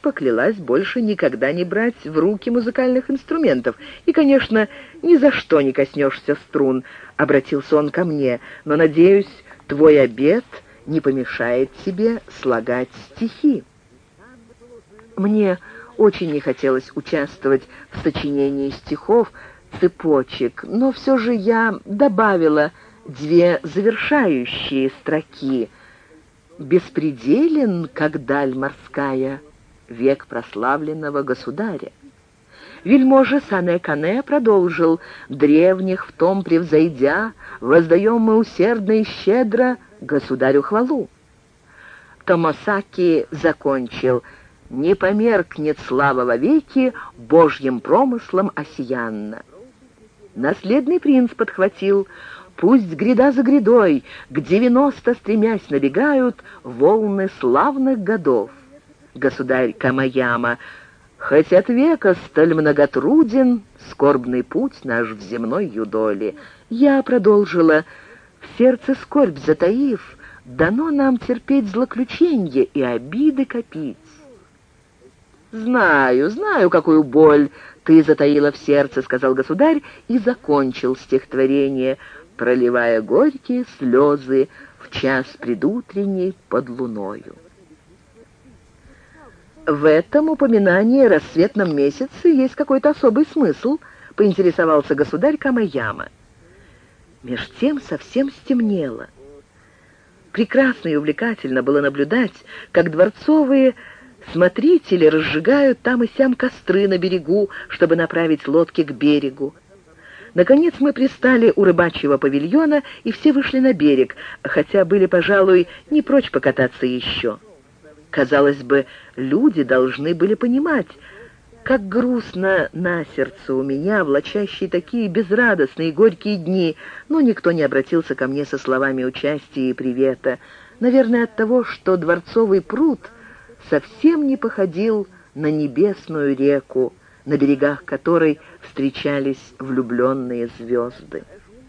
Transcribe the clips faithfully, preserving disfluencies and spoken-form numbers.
поклялась больше никогда не брать в руки музыкальных инструментов. И, конечно, ни за что не коснешься струн, — обратился он ко мне, — но, надеюсь, твой обет не помешает тебе слагать стихи. Мне очень не хотелось участвовать в сочинении стихов, цепочек, но все же я добавила две завершающие строки. «Беспределен, как даль морская, век прославленного государя». Вельможа Сане-Кане продолжил: «Древних в том превзойдя, воздаем мы усердно и щедро государю хвалу». Томосаки закончил: «Не померкнет слава вовеки, Божьим промыслом осиянна». Наследный принц подхватил: «Пусть гряда за грядой, к девяносто стремясь набегают волны славных годов». Государь Камаяма: «Хоть от века столь многотруден скорбный путь наш в земной юдоли». Я продолжила: «В сердце скорбь затаив, дано нам терпеть злоключенье и обиды копить». «Знаю, знаю, какую боль ты затаила в сердце», — сказал государь и закончил стихотворение, проливая горькие слезы в час предутренний под луною. «В этом упоминании о рассветном месяце есть какой-то особый смысл», — поинтересовался государь Камаяма. Меж тем совсем стемнело. Прекрасно и увлекательно было наблюдать, как дворцовые смотрители разжигают там и сям костры на берегу, чтобы направить лодки к берегу. Наконец мы пристали у рыбачьего павильона, и все вышли на берег, хотя были, пожалуй, не прочь покататься еще. Казалось бы, люди должны были понимать, как грустно на сердце у меня, влачащие такие безрадостные и горькие дни, но никто не обратился ко мне со словами участия и привета. Наверное, от того, что дворцовый пруд совсем не походил на небесную реку, на берегах которой встречались влюбленные звезды.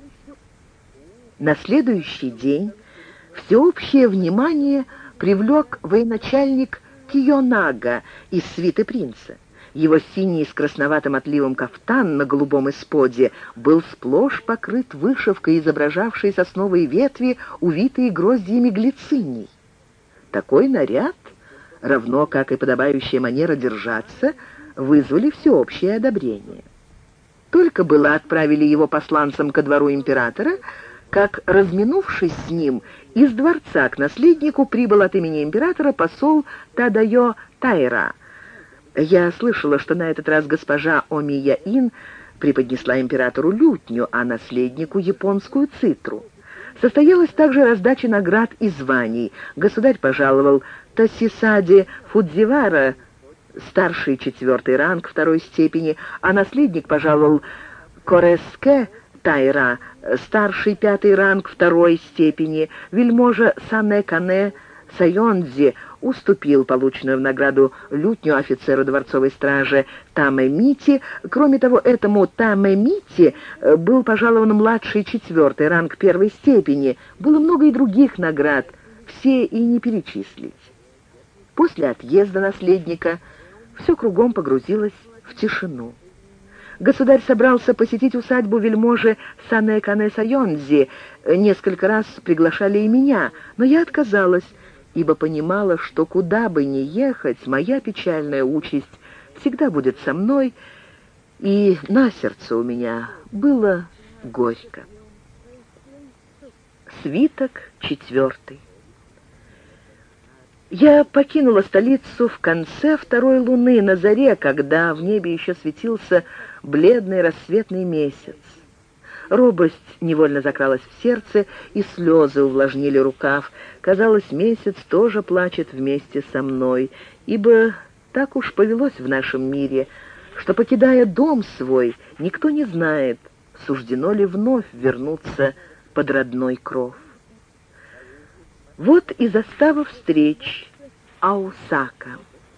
На следующий день всеобщее внимание привлек военачальник Кийонага из свиты принца. Его синий с красноватым отливом кафтан на голубом исподе был сплошь покрыт вышивкой, изображавшей сосновые ветви, увитые гроздьями глициний. Такой наряд, равно как и подобающая манера держаться, вызвали всеобщее одобрение. Только было отправили его посланцем ко двору императора, как, разминувшись с ним, из дворца к наследнику прибыл от имени императора посол Тадайо Тайра. Я слышала, что на этот раз госпожа Омия-ин преподнесла императору лютню, а наследнику японскую цитру. Состоялась также раздача наград и званий. Государь пожаловал Тосисаде Фудзивара, старший четвертый ранг второй степени, а наследник пожаловал Кореске Тайра, старший пятый ранг второй степени. Вельможа Сане-Кане Сайонзи уступил полученную в награду лютню офицеру дворцовой стражи Таме Мити. Кроме того, этому Таме Мити был пожалован младший четвертый ранг первой степени. Было много и других наград, все и не перечислить. После отъезда наследника все кругом погрузилось в тишину. Государь собрался посетить усадьбу вельможи Сане-Кане Сайонзи. Несколько раз приглашали и меня, но я отказалась, ибо понимала, что куда бы ни ехать, моя печальная участь всегда будет со мной, и на сердце у меня было горько. Свиток четвертый. Я покинула столицу в конце второй луны, на заре, когда в небе еще светился бледный рассветный месяц. Робость невольно закралась в сердце, и слезы увлажнили рукав. Казалось, месяц тоже плачет вместе со мной, ибо так уж повелось в нашем мире, что, покидая дом свой, никто не знает, суждено ли вновь вернуться под родной кров. Вот и застава встреч Аосака.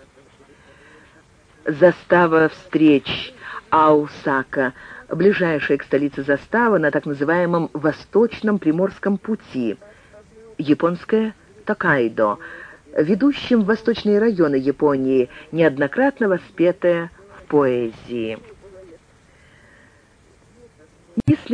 Застава встреч Аосака, ближайшая к столице застава на так называемом Восточном Приморском пути, японское Токайдо. ведущим в восточные районы Японии, неоднократно воспетая в поэзии.